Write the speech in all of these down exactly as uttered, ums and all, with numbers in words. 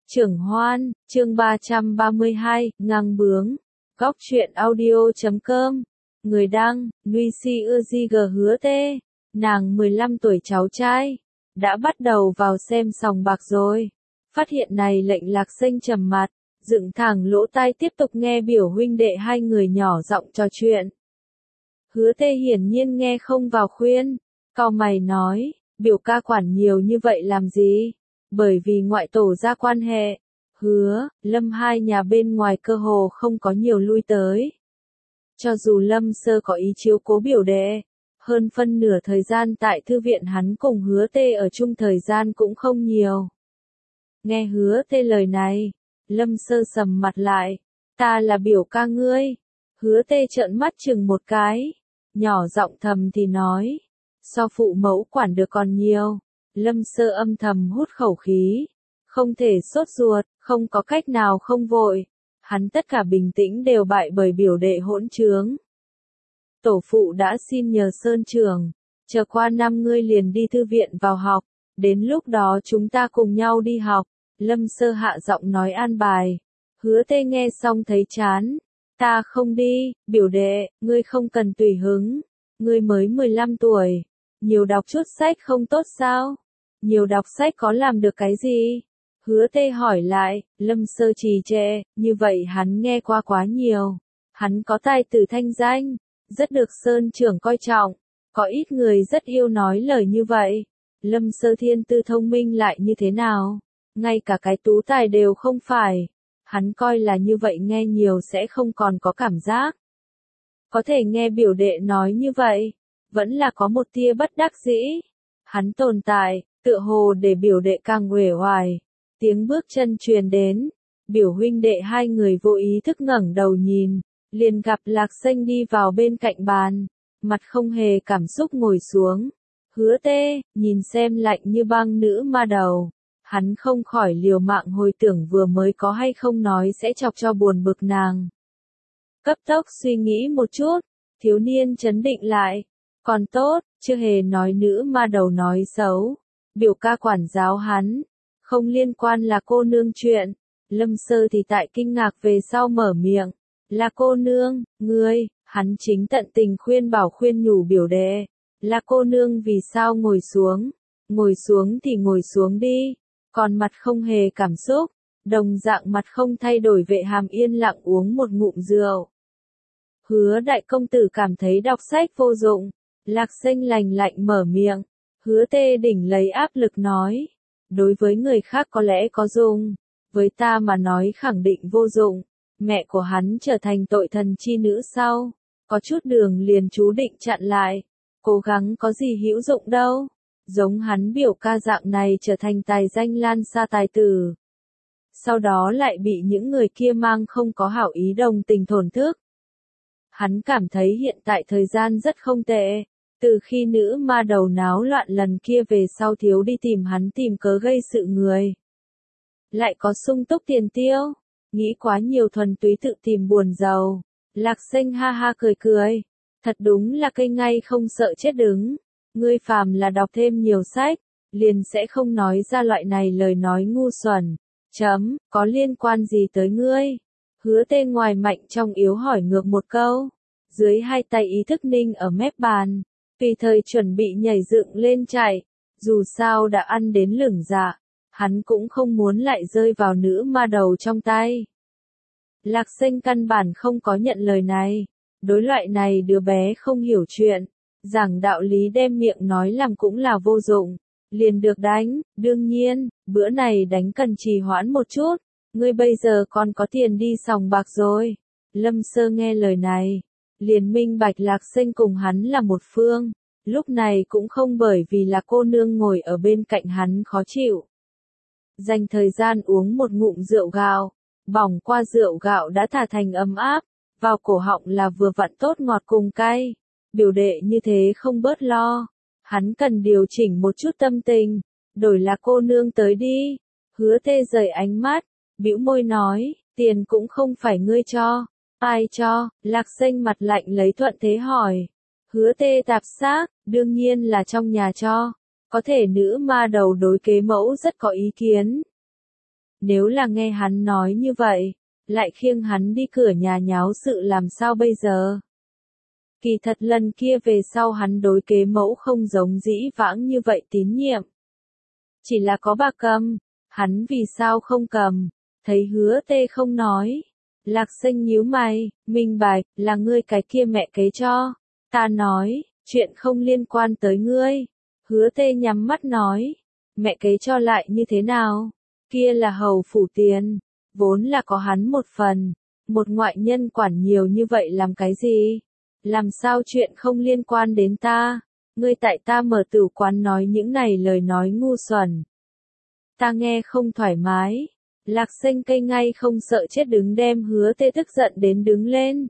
Trưởng Hoan, chương ba trăm ba mươi hai, ngang bướng. Góc truyện audio chấm com. Người đăng, Nuy Si Ưa Di G Hứa Tê. Nàng mười lăm tuổi cháu trai. Đã bắt đầu vào xem sòng bạc rồi. Phát hiện này lệnh Lạc Xanh trầm mặt, dựng thẳng lỗ tai tiếp tục nghe biểu huynh đệ hai người nhỏ giọng trò chuyện. Hứa Tê hiển nhiên nghe không vào khuyên. Cau mày nói, biểu ca quản nhiều như vậy làm gì? Bởi vì ngoại tổ ra quan hệ, Hứa, Lâm hai nhà bên ngoài cơ hồ không có nhiều lui tới. Cho dù Lâm Sơ có ý chiếu cố biểu đệ, hơn phân nửa thời gian tại thư viện hắn cùng Hứa Tê ở chung thời gian cũng không nhiều. Nghe Hứa Tê lời này, Lâm Sơ sầm mặt lại, ta là biểu ca ngươi. Hứa Tê trợn mắt chừng một cái, nhỏ giọng thầm thì nói, so phụ mẫu quản được còn nhiều. Lâm Sơ âm thầm hút khẩu khí, không thể sốt ruột, không có cách nào không vội. Hắn tất cả bình tĩnh đều bại bởi biểu đệ hỗn trướng. Tổ phụ đã xin nhờ Sơn Trường, chờ qua năm ngươi liền đi thư viện vào học, đến lúc đó chúng ta cùng nhau đi học. Lâm Sơ hạ giọng nói an bài. Hứa Tê nghe xong thấy chán, ta không đi, biểu đệ, ngươi không cần tùy hứng, ngươi mới mười lăm tuổi, nhiều đọc chút sách không tốt sao? Nhiều đọc sách có làm được cái gì? Hứa Tê hỏi lại. Lâm Sơ trì trệ, như vậy hắn nghe qua quá nhiều. Hắn có tài tử thanh danh, rất được Sơn Trưởng coi trọng, có ít người rất yêu nói lời như vậy. Lâm Sơ thiên tư thông minh lại như thế nào? Ngay cả cái tú tài đều không phải. Hắn coi là như vậy nghe nhiều sẽ không còn có cảm giác. Có thể nghe biểu đệ nói như vậy, vẫn là có một tia bất đắc dĩ. Hắn tồn tại, tựa hồ để biểu đệ càng uể oải. Tiếng bước chân truyền đến, biểu huynh đệ hai người vô ý thức ngẩng đầu nhìn, liền gặp Lạc Xanh đi vào bên cạnh bàn, mặt không hề cảm xúc ngồi xuống. Hứa Tê, nhìn xem lạnh như băng nữ ma đầu, hắn không khỏi liều mạng hồi tưởng vừa mới có hay không nói sẽ chọc cho buồn bực nàng. Cấp tốc suy nghĩ một chút, thiếu niên trấn định lại, còn tốt, chưa hề nói nữ ma đầu nói xấu. Biểu ca quản giáo hắn, không liên quan là cô nương chuyện. Lâm Sơ thì tại kinh ngạc về sau mở miệng, là cô nương, ngươi, hắn chính tận tình khuyên bảo khuyên nhủ biểu đệ, là cô nương vì sao ngồi xuống, ngồi xuống thì ngồi xuống đi, còn mặt không hề cảm xúc, đồng dạng mặt không thay đổi Vệ Hàm yên lặng uống một ngụm rượu. Hứa đại công tử cảm thấy đọc sách vô dụng. Lạc Xanh lành lạnh mở miệng. Hứa Tê đỉnh lấy áp lực nói, đối với người khác có lẽ có dùng, với ta mà nói khẳng định vô dụng. Mẹ của hắn trở thành tội thần chi nữ sau, có chút đường liền chú định chặn lại, cố gắng có gì hữu dụng đâu, giống hắn biểu ca dạng này trở thành tài danh lan xa tài tử. Sau đó lại bị những người kia mang không có hảo ý đồng tình thổn thức. Hắn cảm thấy hiện tại thời gian rất không tệ. Từ khi nữ ma đầu náo loạn lần kia về sau thiếu đi tìm hắn tìm cớ gây sự người. Lại có sung túc tiền tiêu, nghĩ quá nhiều thuần túy tự tìm buồn giàu. Lạc Xanh ha ha cười cười, thật đúng là cây ngay không sợ chết đứng. Ngươi phàm là đọc thêm nhiều sách, liền sẽ không nói ra loại này lời nói ngu xuẩn. Chấm, có liên quan gì tới ngươi? Hứa Tê ngoài mạnh trong yếu hỏi ngược một câu. Dưới hai tay ý thức ninh ở mép bàn, tùy thời chuẩn bị nhảy dựng lên chạy, dù sao đã ăn đến lửng dạ, hắn cũng không muốn lại rơi vào nữ ma đầu trong tay. Lạc Xanh căn bản không có nhận lời này, đối loại này đứa bé không hiểu chuyện, giảng đạo lý đem miệng nói làm cũng là vô dụng, liền được đánh. Đương nhiên, bữa này đánh cần trì hoãn một chút, ngươi bây giờ còn có tiền đi sòng bạc rồi. Lâm Sơ nghe lời này, liền minh bạch Lạc Xanh cùng hắn là một phương, lúc này cũng không bởi vì là cô nương ngồi ở bên cạnh hắn khó chịu. Dành thời gian uống một ngụm rượu gạo, bỏng qua rượu gạo đã thả thành ấm áp, vào cổ họng là vừa vặn tốt ngọt cùng cay. Biểu đệ như thế không bớt lo, hắn cần điều chỉnh một chút tâm tình, đổi là cô nương tới đi. Hứa Tê rời ánh mắt, bĩu môi nói, tiền cũng không phải ngươi cho. Ai cho? Lạc Xanh mặt lạnh lấy thuận thế hỏi. Hứa Tê tạp xác, đương nhiên là trong nhà cho. Có thể nữ ma đầu đối kế mẫu rất có ý kiến. Nếu là nghe hắn nói như vậy, lại khiêng hắn đi cửa nhà nháo sự làm sao bây giờ? Kỳ thật lần kia về sau hắn đối kế mẫu không giống dĩ vãng như vậy tín nhiệm. Chỉ là có bà cầm, hắn vì sao không cầm, thấy hứa tê không nói. Lạc Sinh nhíu mày, minh bạch, là ngươi cái kia mẹ kế cho. Ta nói, chuyện không liên quan tới ngươi. Hứa tê nhắm mắt nói, mẹ kế cho lại như thế nào? Kia là hầu phủ tiền, vốn là có hắn một phần. Một ngoại nhân quản nhiều như vậy làm cái gì? Làm sao chuyện không liên quan đến ta? Ngươi tại ta mở tử quán nói những này lời nói ngu xuẩn. Ta nghe không thoải mái. Lạc Sinh cây ngay không sợ chết đứng đem hứa tê tức giận đến đứng lên.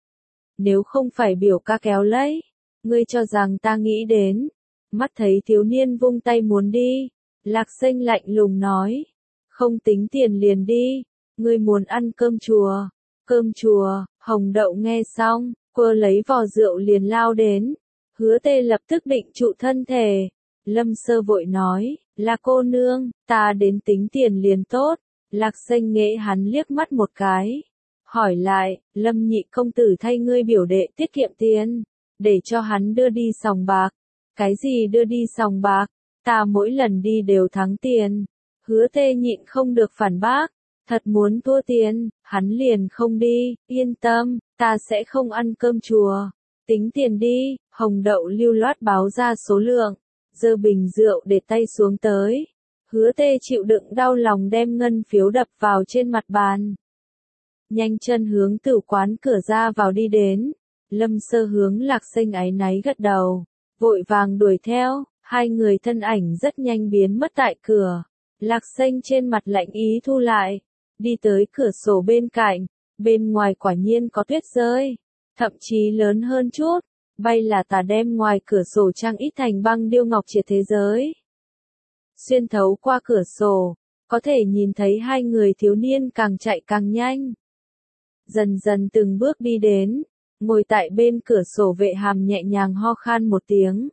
Nếu không phải biểu ca kéo lấy, ngươi cho rằng ta nghĩ đến. Mắt thấy thiếu niên vung tay muốn đi. Lạc Sinh lạnh lùng nói. Không tính tiền liền đi. Ngươi muốn ăn cơm chùa. Cơm chùa, Hồng Đậu nghe xong, cô lấy vò rượu liền lao đến. Hứa tê lập tức định trụ thân thể. Lâm Sơ vội nói, là cô nương, ta đến tính tiền liền tốt. Lạc Sinh nghệ hắn liếc mắt một cái. Hỏi lại, Lâm nhị công tử thay ngươi biểu đệ tiết kiệm tiền, để cho hắn đưa đi sòng bạc. Cái gì đưa đi sòng bạc? Ta mỗi lần đi đều thắng tiền. Hứa tê nhịn không được phản bác. Thật muốn thua tiền, hắn liền không đi, yên tâm, ta sẽ không ăn cơm chùa. Tính tiền đi, Hồng Đậu lưu loát báo ra số lượng, giơ bình rượu để tay xuống tới. Hứa tê chịu đựng đau lòng đem ngân phiếu đập vào trên mặt bàn. Nhanh chân hướng tử quán cửa ra vào đi đến. Lâm Sơ hướng Lạc Sinh áy náy gật đầu, vội vàng đuổi theo, hai người thân ảnh rất nhanh biến mất tại cửa. Lạc Sinh trên mặt lạnh ý thu lại, đi tới cửa sổ bên cạnh, bên ngoài quả nhiên có tuyết rơi, thậm chí lớn hơn chút, bay là tà đem ngoài cửa sổ trang ít thành băng điêu ngọc triệt thế giới. Xuyên thấu qua cửa sổ, có thể nhìn thấy hai người thiếu niên càng chạy càng nhanh. Dần dần từng bước đi đến, ngồi tại bên cửa sổ Vệ Hàm nhẹ nhàng ho khan một tiếng.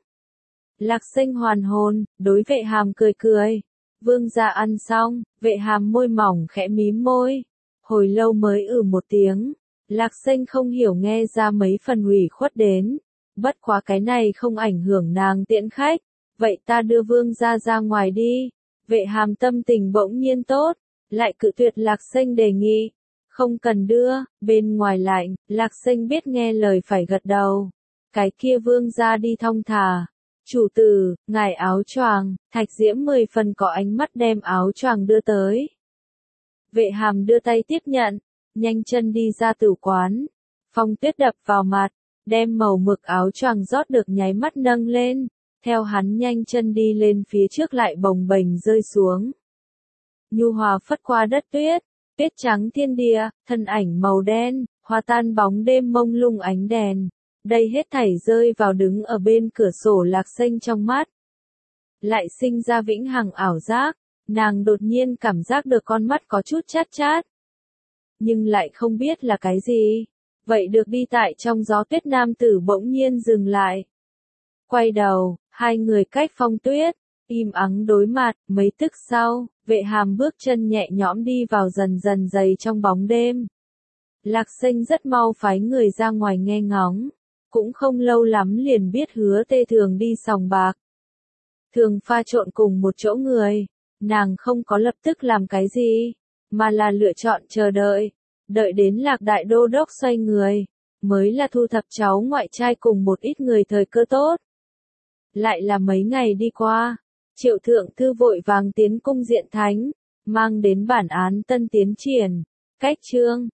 Lạc Sinh hoàn hồn, đối Vệ Hàm cười cười. Vương gia ăn xong, Vệ Hàm môi mỏng khẽ mím môi. Hồi lâu mới ử một tiếng. Lạc Sinh không hiểu nghe ra mấy phần ủy khuất đến. Bất quá cái này không ảnh hưởng nàng tiễn khách. Vậy ta đưa vương gia ra ngoài đi. Vệ Hàm tâm tình bỗng nhiên tốt. Lại cự tuyệt Lạc Sinh đề nghị. Không cần đưa, bên ngoài lạnh, Lạc Sinh biết nghe lời phải gật đầu. Cái kia vương gia đi thong thả. Chủ tử, ngài áo choàng, Thạch Diễm mười phần có ánh mắt đem áo choàng đưa tới. Vệ Hàm đưa tay tiếp nhận, nhanh chân đi ra tử quán. Phong tuyết đập vào mặt, đem màu mực áo choàng rót được nháy mắt nâng lên. Theo hắn nhanh chân đi lên phía trước lại bồng bềnh rơi xuống. Nhu hòa phất qua đất tuyết, tuyết trắng thiên địa, thân ảnh màu đen, hòa tan bóng đêm mông lung ánh đèn. Đây hết thảy rơi vào đứng ở bên cửa sổ Lạc Sinh trong mắt. Lại sinh ra vĩnh hằng ảo giác, nàng đột nhiên cảm giác được con mắt có chút chát chát. Nhưng lại không biết là cái gì. Vậy được đi tại trong gió tuyết nam tử bỗng nhiên dừng lại. Quay đầu, hai người cách phong tuyết, im ắng đối mặt, mấy tức sau, Vệ Hàm bước chân nhẹ nhõm đi vào dần dần dày trong bóng đêm. Lạc Sinh rất mau phái người ra ngoài nghe ngóng. Cũng không lâu lắm liền biết hứa tê thường đi sòng bạc. Thường pha trộn cùng một chỗ người, nàng không có lập tức làm cái gì, mà là lựa chọn chờ đợi, đợi đến Lạc Đại Đô Đốc xoay người, mới là thu thập cháu ngoại trai cùng một ít người thời cơ tốt. Lại là mấy ngày đi qua, Triệu Thượng Thư vội vàng tiến cung diện thánh, mang đến bản án tân tiến triển, cách chương.